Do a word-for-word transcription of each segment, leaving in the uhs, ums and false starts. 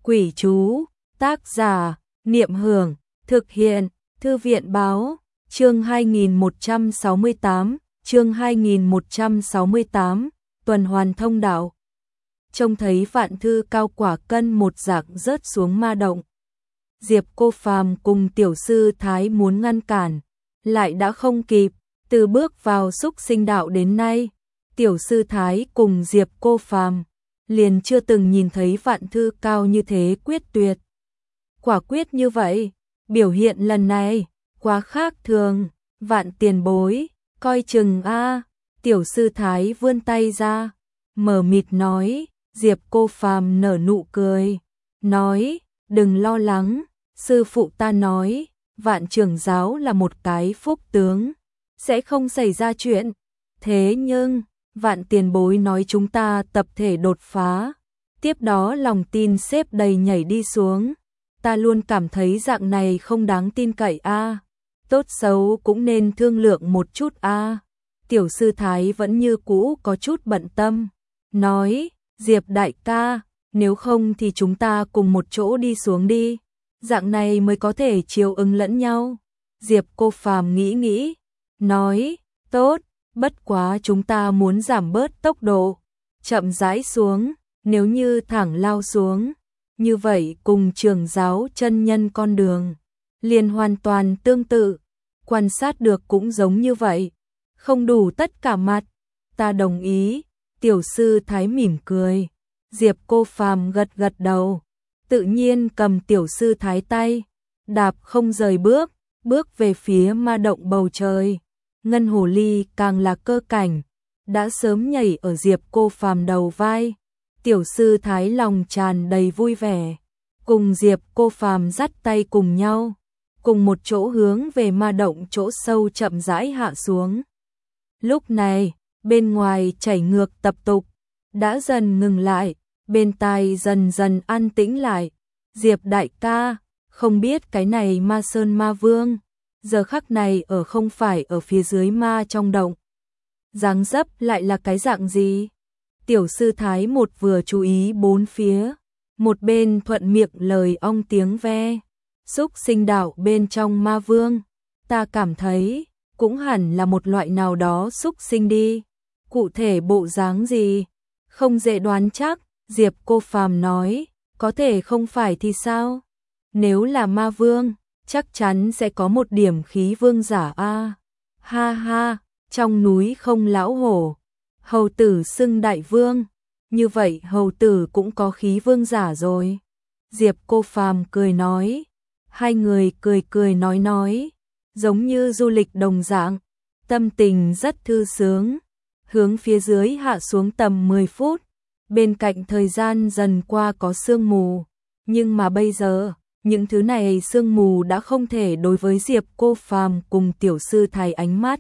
Quỷ chú, tác giả, Niệm Hưởng, thực hiện, Thư viện báo, chương hai nghìn một trăm sáu mươi tám, chương hai nghìn một trăm sáu mươi tám, tuần hoàn thông đạo. Trông thấy Vạn Thư Cao quả cân một dạng rớt xuống ma động. Diệp Cô Phàm cùng tiểu sư Thái muốn ngăn cản, lại đã không kịp, từ bước vào xúc sinh đạo đến nay, tiểu sư Thái cùng Diệp Cô Phàm liền chưa từng nhìn thấy Vạn Thư Cao như thế quyết tuyệt. Quả quyết như vậy, biểu hiện lần này, quá khác thường, Vạn tiền bối, coi chừng a. Tiểu sư Thái vươn tay ra, mờ mịt nói. Diệp Cô Phàm nở nụ cười, nói, đừng lo lắng, sư phụ ta nói, Vạn trưởng giáo là một cái phúc tướng, sẽ không xảy ra chuyện. Thế nhưng, Vạn tiền bối nói chúng ta tập thể đột phá, tiếp đó lòng tin xếp đầy nhảy đi xuống. Ta luôn cảm thấy dạng này không đáng tin cậy a. Tốt xấu cũng nên thương lượng một chút a. Tiểu sư Thái vẫn như cũ có chút bận tâm, nói, Diệp đại ca, nếu không thì chúng ta cùng một chỗ đi xuống đi, dạng này mới có thể chiều ứng lẫn nhau. Diệp Cô Phàm nghĩ nghĩ, nói, tốt, bất quá chúng ta muốn giảm bớt tốc độ, chậm rãi xuống, nếu như thẳng lao xuống, như vậy cùng trưởng giáo chân nhân con đường, liền hoàn toàn tương tự, quan sát được cũng giống như vậy, không đủ tất cả mặt, ta đồng ý. Tiểu sư Thái mỉm cười, Diệp Cô Phàm gật gật đầu, tự nhiên cầm tiểu sư Thái tay, đạp không rời bước, bước về phía ma động bầu trời. Ngân hồ ly càng là cơ cảnh, đã sớm nhảy ở Diệp Cô Phàm đầu vai. Tiểu sư Thái lòng tràn đầy vui vẻ, cùng Diệp Cô Phàm dắt tay cùng nhau, cùng một chỗ hướng về ma động chỗ sâu chậm rãi hạ xuống. Lúc này, bên ngoài chảy ngược tập tục, đã dần ngừng lại, bên tai dần dần an tĩnh lại. Diệp đại ca, không biết cái này Ma Sơn Ma Vương, giờ khắc này ở không phải ở phía dưới ma trong động. Dáng dấp lại là cái dạng gì? Tiểu sư Thái một vừa chú ý bốn phía, một bên thuận miệng lời ong tiếng ve. Xúc sinh đạo bên trong Ma Vương, ta cảm thấy, cũng hẳn là một loại nào đó xúc sinh đi. Cụ thể bộ dáng gì? Không dễ đoán chắc, Diệp Cô Phàm nói, có thể không phải thì sao? Nếu là ma vương, chắc chắn sẽ có một điểm khí vương giả a. Ha ha, trong núi không lão hổ, hầu tử xưng đại vương, như vậy hầu tử cũng có khí vương giả rồi. Diệp Cô Phàm cười nói, hai người cười cười nói nói, giống như du lịch đồng dạng, tâm tình rất thư sướng. Hướng phía dưới hạ xuống tầm mười phút, bên cạnh thời gian dần qua có sương mù, nhưng mà bây giờ, những thứ này sương mù đã không thể đối với Diệp Cô Phàm cùng tiểu sư Thái ánh mắt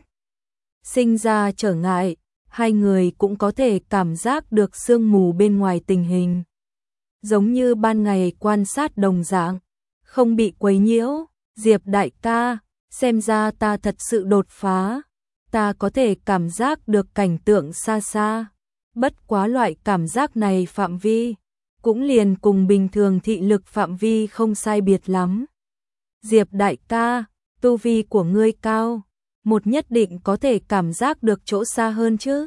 sinh ra trở ngại, hai người cũng có thể cảm giác được sương mù bên ngoài tình hình. Giống như ban ngày quan sát đồng dạng, không bị quấy nhiễu. Diệp đại ca, xem ra ta thật sự đột phá. Ta có thể cảm giác được cảnh tượng xa xa, bất quá loại cảm giác này phạm vi, cũng liền cùng bình thường thị lực phạm vi không sai biệt lắm. Diệp đại ca, tu vi của ngươi cao, một nhất định có thể cảm giác được chỗ xa hơn chứ.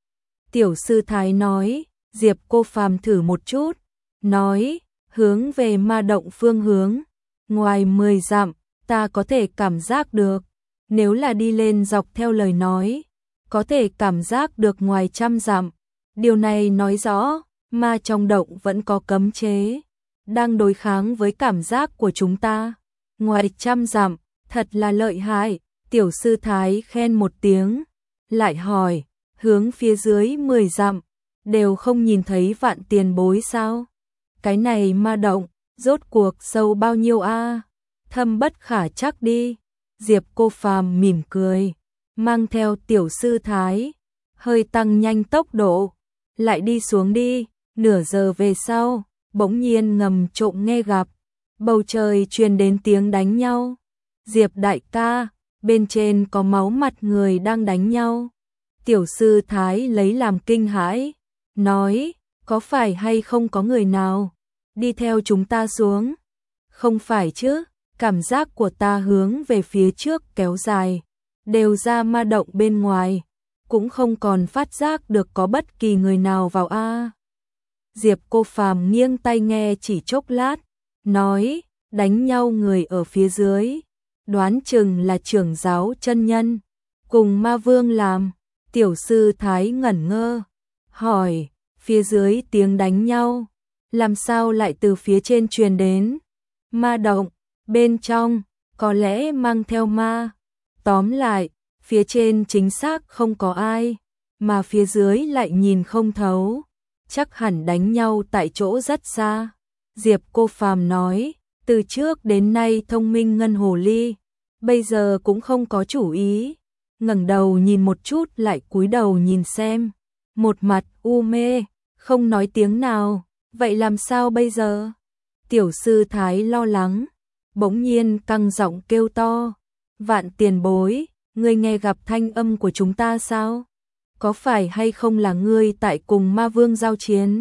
Tiểu sư Thái nói, Diệp Cô Phàm thử một chút, nói, hướng về ma động phương hướng, ngoài mười dặm, ta có thể cảm giác được. Nếu là đi lên dọc theo lời nói, có thể cảm giác được ngoài trăm dặm. Điều này nói rõ, ma trong động vẫn có cấm chế, đang đối kháng với cảm giác của chúng ta. Ngoài trăm dặm, thật là lợi hại. Tiểu sư Thái khen một tiếng, lại hỏi, hướng phía dưới mười dặm, đều không nhìn thấy Vạn tiền bối sao? Cái này ma động, rốt cuộc sâu bao nhiêu a? Thâm bất khả chắc đi. Diệp Cô Phàm mỉm cười, mang theo tiểu sư Thái, hơi tăng nhanh tốc độ, lại đi xuống đi. Nửa giờ về sau, bỗng nhiên ngầm trộm nghe gặp, bầu trời truyền đến tiếng đánh nhau. Diệp đại ca, bên trên có máu mặt người đang đánh nhau. Tiểu sư Thái lấy làm kinh hãi, nói, có phải hay không có người nào đi theo chúng ta xuống. Không phải chứ, cảm giác của ta hướng về phía trước kéo dài, đều ra ma động bên ngoài, cũng không còn phát giác được có bất kỳ người nào vào a. Diệp Cô Phàm nghiêng tai nghe chỉ chốc lát, nói, đánh nhau người ở phía dưới, đoán chừng là trưởng giáo chân nhân, cùng ma vương làm. Tiểu sư Thái ngẩn ngơ, hỏi, phía dưới tiếng đánh nhau, làm sao lại từ phía trên truyền đến? Ma động, bên trong, có lẽ mang theo ma. Tóm lại, phía trên chính xác không có ai, mà phía dưới lại nhìn không thấu, chắc hẳn đánh nhau tại chỗ rất xa. Diệp Cô Phàm nói, từ trước đến nay thông minh ngân hồ ly, bây giờ cũng không có chủ ý. Ngẩng đầu nhìn một chút lại cúi đầu nhìn xem, một mặt u mê, không nói tiếng nào, vậy làm sao bây giờ? Tiểu sư Thái lo lắng, bỗng nhiên căng giọng kêu to, Vạn tiền bối, ngươi nghe gặp thanh âm của chúng ta sao? Có phải hay không là ngươi tại cùng ma vương giao chiến?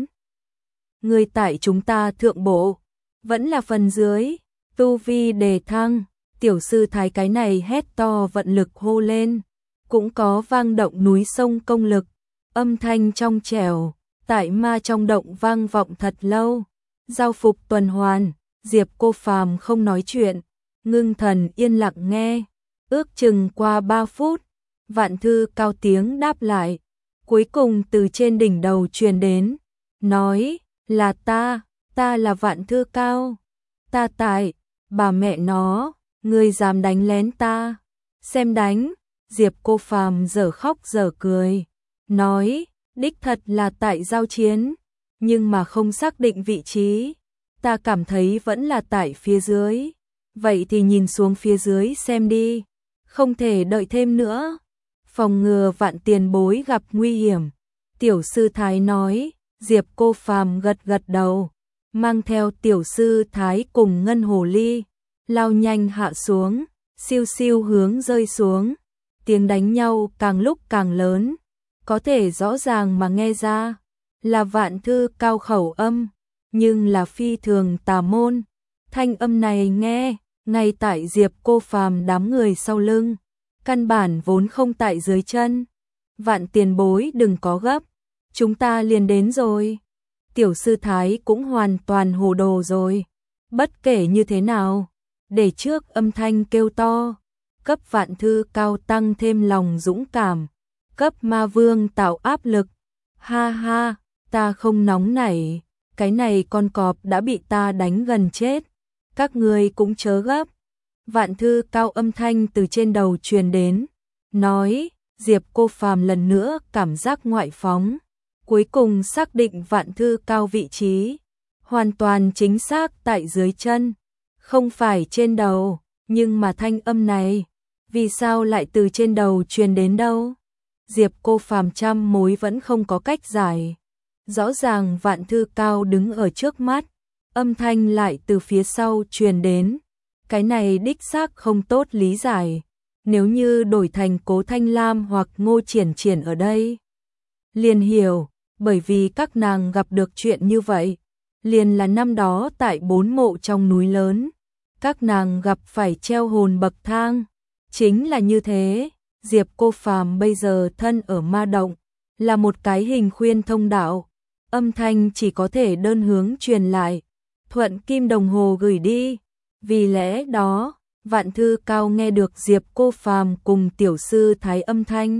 Ngươi tại chúng ta thượng bộ, vẫn là phần dưới, tu vi đề thăng. Tiểu sư Thái cái này hét to vận lực hô lên, cũng có vang động núi sông công lực, âm thanh trong trẻo, tại ma trong động vang vọng thật lâu. Giao phục tuần hoàn, Diệp Cô Phàm không nói chuyện, ngưng thần yên lặng nghe, ước chừng qua ba phút, Vạn Thư cao tiếng đáp lại, cuối cùng từ trên đỉnh đầu truyền đến, nói, là ta, ta là Vạn Thư cao, ta tại, bà mẹ nó, ngươi dám đánh lén ta, xem đánh. Diệp Cô Phàm dở khóc dở cười, nói, đích thật là tại giao chiến, nhưng mà không xác định vị trí, ta cảm thấy vẫn là tại phía dưới, vậy thì nhìn xuống phía dưới xem đi, không thể đợi thêm nữa, phòng ngừa Vạn tiền bối gặp nguy hiểm. Tiểu sư Thái nói. Diệp Cô Phàm gật gật đầu, mang theo tiểu sư Thái cùng ngân hồ ly, lao nhanh hạ xuống, siêu siêu hướng rơi xuống, tiếng đánh nhau càng lúc càng lớn, có thể rõ ràng mà nghe ra, là Vạn Thư cao khẩu âm, nhưng là phi thường tà môn, thanh âm này nghe, ngay tại Diệp Cô Phàm đám người sau lưng, căn bản vốn không tại dưới chân. Vạn tiền bối đừng có gấp, chúng ta liền đến rồi. Tiểu sư Thái cũng hoàn toàn hồ đồ rồi, bất kể như thế nào, để trước âm thanh kêu to, cấp Vạn Thư cao tăng thêm lòng dũng cảm, cấp ma vương tạo áp lực. Ha ha, ta không nóng nảy, cái này con cọp đã bị ta đánh gần chết, các người cũng chớ gấp. Vạn Thư cao âm thanh từ trên đầu truyền đến, nói. Diệp Cô Phàm lần nữa cảm giác ngoại phóng, cuối cùng xác định Vạn Thư cao vị trí, hoàn toàn chính xác tại dưới chân, không phải trên đầu, nhưng mà thanh âm này, vì sao lại từ trên đầu truyền đến đâu? Diệp Cô Phàm trăm mối vẫn không có cách giải. Rõ ràng Vạn Thư cao đứng ở trước mắt, âm thanh lại từ phía sau truyền đến, cái này đích xác không tốt lý giải. Nếu như đổi thành Cố Thanh Lam hoặc Ngô Triển Triển ở đây, liền hiểu, bởi vì các nàng gặp được chuyện như vậy, liền là năm đó tại bốn mộ trong núi lớn, các nàng gặp phải treo hồn bậc thang, chính là như thế. Diệp Cô Phàm bây giờ thân ở ma động, là một cái hình khuyên thông đạo, âm thanh chỉ có thể đơn hướng truyền lại, thuận kim đồng hồ gửi đi, vì lẽ đó Vạn Thư cao nghe được Diệp Cô Phàm cùng tiểu sư Thái âm thanh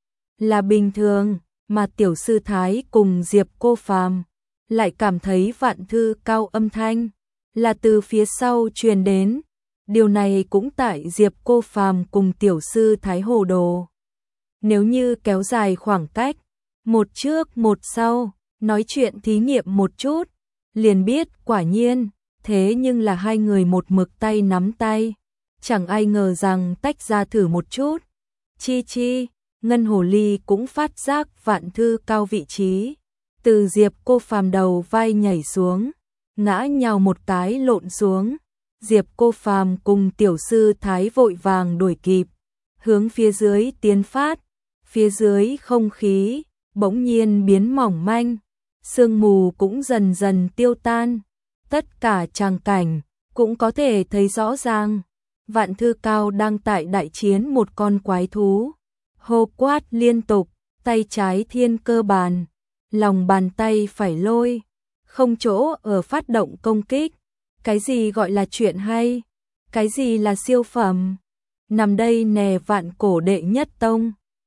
là bình thường, mà tiểu sư Thái cùng Diệp Cô Phàm lại cảm thấy Vạn Thư cao âm thanh là từ phía sau truyền đến. Điều này cũng tại Diệp Cô Phàm cùng tiểu sư Thái hồ đồ. Nếu như kéo dài khoảng cách, một trước một sau, nói chuyện thí nghiệm một chút, liền biết quả nhiên, thế nhưng là hai người một mực tay nắm tay. Chẳng ai ngờ rằng tách ra thử một chút. Chi chi, ngân hồ ly cũng phát giác Vạn Thư cao vị trí. Từ Diệp Cô Phàm đầu vai nhảy xuống, ngã nhào một cái lộn xuống. Diệp Cô Phàm cùng tiểu sư Thái vội vàng đuổi kịp, hướng phía dưới tiến phát. Phía dưới không khí bỗng nhiên biến mỏng manh, sương mù cũng dần dần tiêu tan. tất cả tràng cảnh, cũng có thể thấy rõ ràng. Vạn Thư Cao đang tại đại chiến một con quái thú. Hô quát liên tục, tay trái thiên cơ bàn, lòng bàn tay phải lôi, không chỗ ở phát động công kích. Cái gì gọi là chuyện hay? Cái gì là siêu phẩm? Nằm đây nè vạn cổ đệ nhất tông.